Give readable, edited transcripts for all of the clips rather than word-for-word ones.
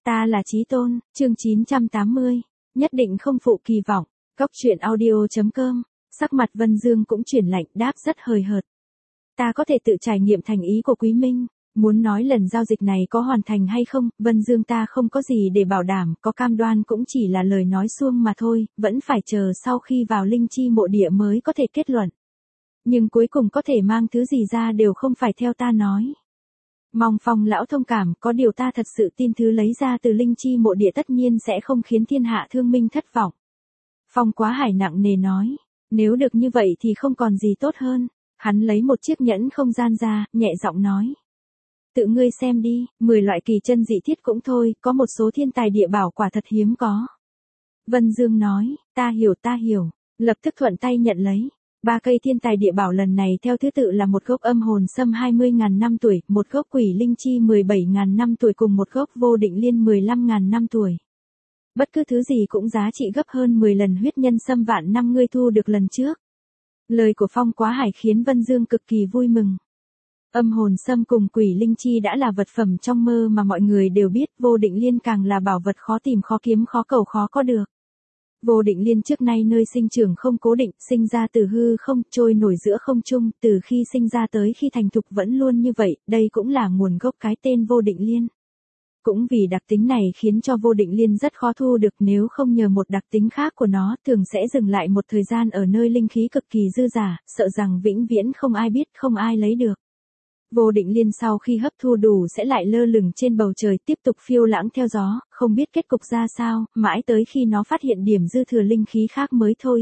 Ta là Chí Tôn, chương 980, nhất định không phụ kỳ vọng. Cốc truyện audio.com. Sắc mặt Vân Dương cũng chuyển lạnh, đáp rất hời hợt. Ta có thể tự trải nghiệm thành ý của Quý Minh. Muốn nói lần giao dịch này có hoàn thành hay không, Vân Dương ta không có gì để bảo đảm, có cam đoan cũng chỉ là lời nói suông mà thôi, vẫn phải chờ sau khi vào linh chi mộ địa mới có thể kết luận. Nhưng cuối cùng có thể mang thứ gì ra đều không phải theo ta nói. Mong Phong lão thông cảm, có điều ta thật sự tin thứ lấy ra từ linh chi mộ địa tất nhiên sẽ không khiến thiên hạ thương minh thất vọng. Phong Quá Hải nặng nề nói, nếu được như vậy thì không còn gì tốt hơn. Hắn lấy một chiếc nhẫn không gian ra, nhẹ giọng nói. Tự ngươi xem đi, 10 loại kỳ chân dị thiết cũng thôi, có một số thiên tài địa bảo quả thật hiếm có. Vân Dương nói, ta hiểu, lập tức thuận tay nhận lấy. 3 cây thiên tài địa bảo lần này theo thứ tự là một gốc âm hồn sâm 20.000 năm tuổi, một gốc quỷ linh chi 17.000 năm tuổi cùng một gốc vô định liên 15.000 năm tuổi. Bất cứ thứ gì cũng giá trị gấp hơn 10 lần huyết nhân sâm vạn năm ngươi thu được lần trước. Lời của Phong Quá Hải khiến Vân Dương cực kỳ vui mừng. Âm hồn sâm cùng quỷ linh chi đã là vật phẩm trong mơ mà mọi người đều biết, vô định liên càng là bảo vật khó tìm khó kiếm khó cầu khó có được. Vô định liên trước nay nơi sinh trưởng không cố định, sinh ra từ hư không, trôi nổi giữa không trung, từ khi sinh ra tới khi thành thục vẫn luôn như vậy, đây cũng là nguồn gốc cái tên vô định liên. Cũng vì đặc tính này khiến cho vô định liên rất khó thu được, nếu không nhờ một đặc tính khác của nó thường sẽ dừng lại một thời gian ở nơi linh khí cực kỳ dư dả, sợ rằng vĩnh viễn không ai biết không ai lấy được. Vô định liên sau khi hấp thu đủ sẽ lại lơ lửng trên bầu trời tiếp tục phiêu lãng theo gió, không biết kết cục ra sao, mãi tới khi nó phát hiện điểm dư thừa linh khí khác mới thôi.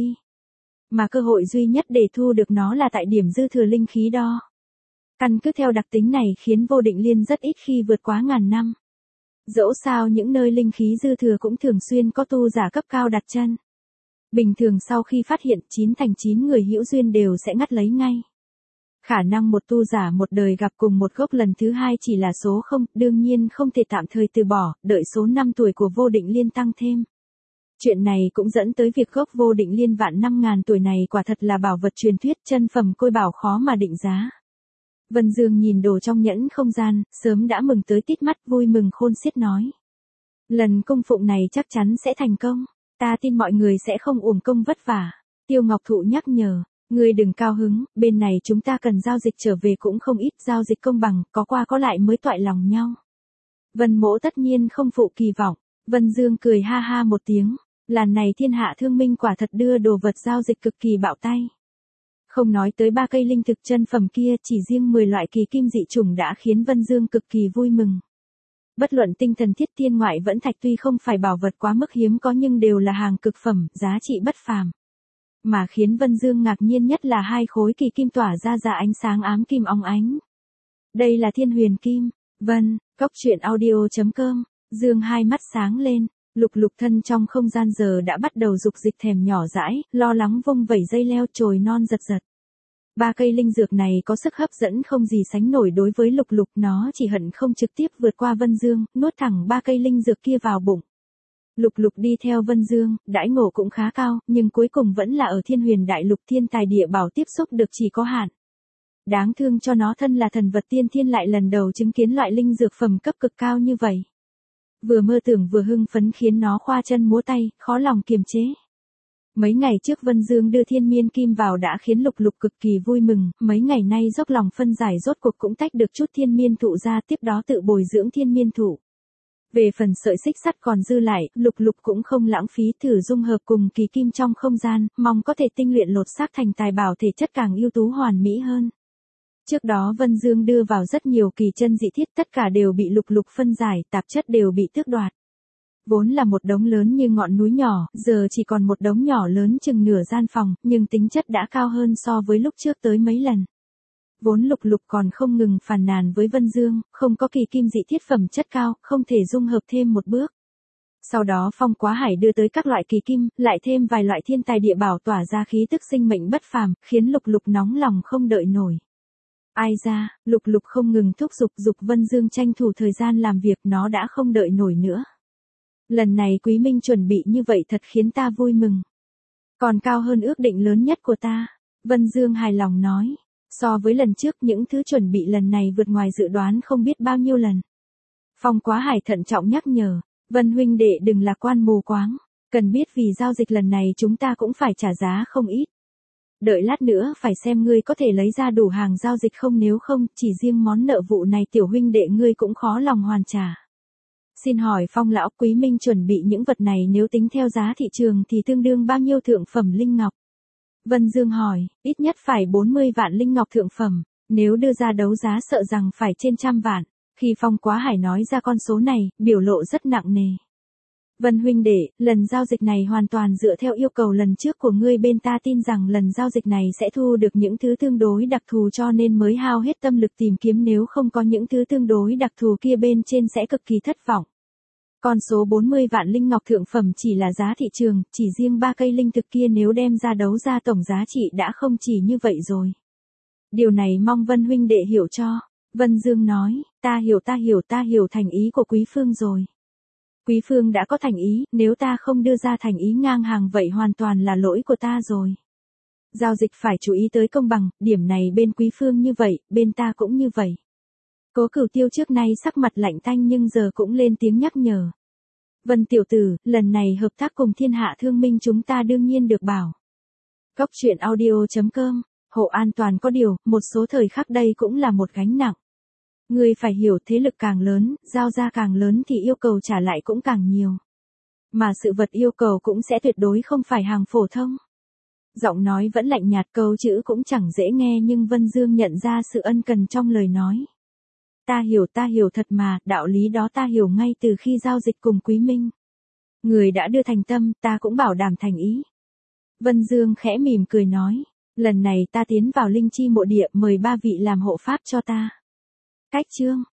Mà cơ hội duy nhất để thu được nó là tại điểm dư thừa linh khí đó. Căn cứ theo đặc tính này khiến vô định liên rất ít khi vượt quá ngàn năm. Dẫu sao những nơi linh khí dư thừa cũng thường xuyên có tu giả cấp cao đặt chân. Bình thường sau khi phát hiện 9 thành 9 người hữu duyên đều sẽ ngắt lấy ngay. Khả năng một tu giả một đời gặp cùng một gốc lần thứ hai chỉ là số 0, đương nhiên không thể tạm thời từ bỏ, đợi số năm tuổi của vô định liên tăng thêm. Chuyện này cũng dẫn tới việc gốc vô định liên vạn 5.000 tuổi này quả thật là bảo vật truyền thuyết, chân phẩm côi bảo khó mà định giá. Vân Dương nhìn đồ trong nhẫn không gian, sớm đã mừng tới tít mắt, vui mừng khôn xiết nói. Lần cung phụng này chắc chắn sẽ thành công, ta tin mọi người sẽ không uổng công vất vả. Tiêu Ngọc Thụ nhắc nhở. Ngươi đừng cao hứng, bên này chúng ta cần giao dịch trở về cũng không ít, giao dịch công bằng, có qua có lại mới toại lòng nhau. Vân Mỗ tất nhiên không phụ kỳ vọng. Vân Dương cười ha ha một tiếng, lần này thiên hạ thương minh quả thật đưa đồ vật giao dịch cực kỳ bạo tay. Không nói tới 3 cây linh thực chân phẩm kia, chỉ riêng 10 loại kỳ kim dị chủng đã khiến Vân Dương cực kỳ vui mừng. Bất luận tinh thần thiết thiên ngoại vẫn thạch tuy không phải bảo vật quá mức hiếm có nhưng đều là hàng cực phẩm, giá trị bất phàm. Mà khiến Vân Dương ngạc nhiên nhất là 2 khối kỳ kim tỏa ra ánh sáng ám kim óng ánh. Đây là thiên huyền kim. Vân, Cốc truyện audio.com. Dương hai mắt sáng lên, lục lục thân trong không gian giờ đã bắt đầu dục dịch thèm nhỏ dãi, lo lắng vung vẩy dây leo chồi non giật giật. 3 cây linh dược này có sức hấp dẫn không gì sánh nổi đối với lục lục, nó chỉ hận không trực tiếp vượt qua Vân Dương, nuốt thẳng 3 cây linh dược kia vào bụng. Lục lục đi theo Vân Dương, đãi ngộ cũng khá cao, nhưng cuối cùng vẫn là ở thiên huyền đại lục, thiên tài địa bảo tiếp xúc được chỉ có hạn. Đáng thương cho nó thân là thần vật tiên thiên lại lần đầu chứng kiến loại linh dược phẩm cấp cực cao như vậy. Vừa mơ tưởng vừa hưng phấn khiến nó khoa chân múa tay, khó lòng kiềm chế. Mấy ngày trước Vân Dương đưa thiên miên kim vào đã khiến lục lục cực kỳ vui mừng, mấy ngày nay dốc lòng phân giải rốt cuộc cũng tách được chút thiên miên thụ ra, tiếp đó tự bồi dưỡng thiên miên thụ. Về phần sợi xích sắt còn dư lại, lục lục cũng không lãng phí, thử dung hợp cùng kỳ kim trong không gian, mong có thể tinh luyện lột xác thành tài bảo thể chất càng ưu tú hoàn mỹ hơn. Trước đó Vân Dương đưa vào rất nhiều kỳ chân dị thiết, tất cả đều bị lục lục phân giải, tạp chất đều bị tước đoạt. Vốn là một đống lớn như ngọn núi nhỏ, giờ chỉ còn một đống nhỏ lớn chừng nửa gian phòng, nhưng tính chất đã cao hơn so với lúc trước tới mấy lần. Vốn lục lục còn không ngừng phàn nàn với Vân Dương, không có kỳ kim dị thiết phẩm chất cao, không thể dung hợp thêm một bước. Sau đó Phong Quá Hải đưa tới các loại kỳ kim, lại thêm vài loại thiên tài địa bảo tỏa ra khí tức sinh mệnh bất phàm, khiến lục lục nóng lòng không đợi nổi. Ai ra, lục lục không ngừng thúc giục Vân Dương tranh thủ thời gian làm việc, nó đã không đợi nổi nữa. Lần này Quý Minh chuẩn bị như vậy thật khiến ta vui mừng. Còn cao hơn ước định lớn nhất của ta. Vân Dương hài lòng nói. So với lần trước những thứ chuẩn bị lần này vượt ngoài dự đoán không biết bao nhiêu lần. Phong Quá Hải thận trọng nhắc nhở. Vân huynh đệ đừng lạc quan mù quáng, cần biết vì giao dịch lần này chúng ta cũng phải trả giá không ít. Đợi lát nữa phải xem ngươi có thể lấy ra đủ hàng giao dịch không, nếu không, chỉ riêng món nợ vụ này tiểu huynh đệ ngươi cũng khó lòng hoàn trả. Xin hỏi Phong lão, Quý Minh chuẩn bị những vật này nếu tính theo giá thị trường thì tương đương bao nhiêu thượng phẩm linh ngọc? Vân Dương hỏi, ít nhất phải 40 vạn linh ngọc thượng phẩm, nếu đưa ra đấu giá sợ rằng phải trên 100 vạn. Khi Phong Quá Hải nói ra con số này, biểu lộ rất nặng nề. Vân huynh đệ, lần giao dịch này hoàn toàn dựa theo yêu cầu lần trước của ngươi, bên ta tin rằng lần giao dịch này sẽ thu được những thứ tương đối đặc thù cho nên mới hao hết tâm lực tìm kiếm, nếu không có những thứ tương đối đặc thù kia bên trên sẽ cực kỳ thất vọng. Con số 40 vạn linh ngọc thượng phẩm chỉ là giá thị trường, chỉ riêng 3 cây linh thực kia nếu đem ra đấu ra tổng giá trị đã không chỉ như vậy rồi. Điều này mong Vân huynh đệ hiểu cho. Vân Dương nói, ta hiểu thành ý của Quý Phương rồi. Quý Phương đã có thành ý, nếu ta không đưa ra thành ý ngang hàng vậy hoàn toàn là lỗi của ta rồi. Giao dịch phải chú ý tới công bằng, điểm này bên Quý Phương như vậy, bên ta cũng như vậy. Cố Cửu Tiêu trước nay sắc mặt lạnh tanh nhưng giờ cũng lên tiếng nhắc nhở. Vân tiểu tử, lần này hợp tác cùng Thiên Hạ Thương Minh chúng ta đương nhiên được bảo. Góc truyện audio.com, hộ an toàn có điều, một số thời khắc đây cũng là một gánh nặng. Ngươi phải hiểu thế lực càng lớn, giao ra càng lớn thì yêu cầu trả lại cũng càng nhiều. Mà sự vật yêu cầu cũng sẽ tuyệt đối không phải hàng phổ thông. Giọng nói vẫn lạnh nhạt, câu chữ cũng chẳng dễ nghe nhưng Vân Dương nhận ra sự ân cần trong lời nói. Ta hiểu thật mà, đạo lý đó ta hiểu ngay từ khi giao dịch cùng Quý Minh. Người đã đưa thành tâm, ta cũng bảo đảm thành ý. Vân Dương khẽ mỉm cười nói, lần này ta tiến vào linh chi mộ địa mời 3 vị làm hộ pháp cho ta. Cách chương